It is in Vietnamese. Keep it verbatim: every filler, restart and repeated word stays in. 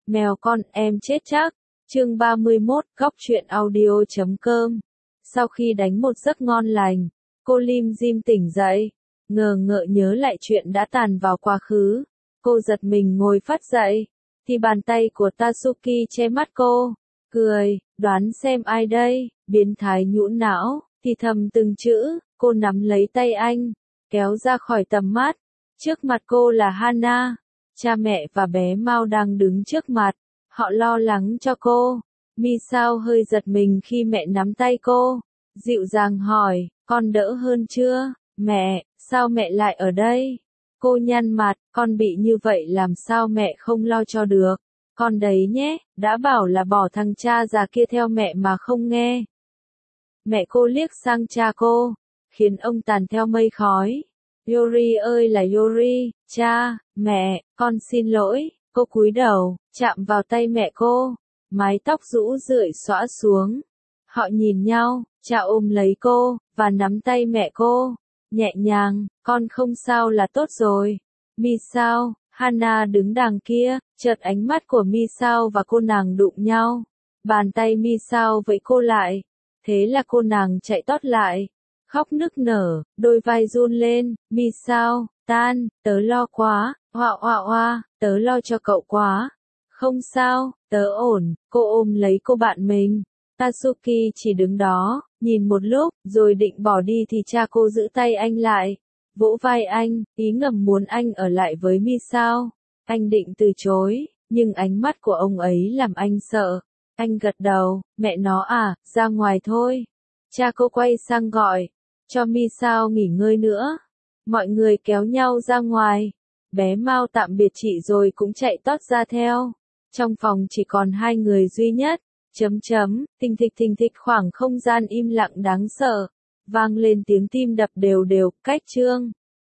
Mèo con em chết chắc. Chương ba mươi mốt, góc truyện audio chấm com. Sau khi đánh một giấc ngon lành, cô lim dim tỉnh dậy, ngờ ngợ nhớ lại chuyện đã tàn vào quá khứ. Cô giật mình ngồi phát dậy, thì bàn tay của Tatsuki che mắt cô, cười, đoán xem ai đây, biến thái nhũn não, thì thầm từng chữ, cô nắm lấy tay anh, kéo ra khỏi tầm mắt. Trước mặt cô là Hana, cha mẹ và bé Mao đang đứng trước mặt, họ lo lắng cho cô. Misao hơi giật mình khi mẹ nắm tay cô, dịu dàng hỏi, con đỡ hơn chưa? Mẹ, sao mẹ lại ở đây? Cô nhăn mặt, con bị như vậy làm sao mẹ không lo cho được? Con đấy nhé, đã bảo là bỏ thằng cha già kia theo mẹ mà không nghe. Mẹ cô liếc sang cha cô, khiến ông tàn theo mây khói. Yori ơi là Yori, cha, mẹ, con xin lỗi. Cô cúi đầu, chạm vào tay mẹ cô, mái tóc rũ rượi xõa xuống. Họ nhìn nhau, cha ôm lấy cô, và nắm tay mẹ cô, nhẹ nhàng, con không sao là tốt rồi. Misao, Hana đứng đằng kia, chợt ánh mắt của Misao và cô nàng đụng nhau. Bàn tay Misao vẫy cô lại, thế là cô nàng chạy tót lại, khóc nức nở, đôi vai run lên. Misao, tan, tớ lo quá, hoa hoa hoa, tớ lo cho cậu quá. Không sao, tớ ổn, cô ôm lấy cô bạn mình. Tatsuki chỉ đứng đó, nhìn một lúc, rồi định bỏ đi thì cha cô giữ tay anh lại, vỗ vai anh, ý ngầm muốn anh ở lại với Misao. Anh định từ chối, nhưng ánh mắt của ông ấy làm anh sợ. Anh gật đầu, mẹ nó à, ra ngoài thôi. Cha cô quay sang gọi, cho Misao nghỉ ngơi nữa. Mọi người kéo nhau ra ngoài. Bé Mao tạm biệt chị rồi cũng chạy tót ra theo. Trong phòng chỉ còn hai người duy nhất. Chấm chấm, thình thịch thình thịch, khoảng không gian im lặng đáng sợ. Vang lên tiếng tim đập đều đều, cách chương.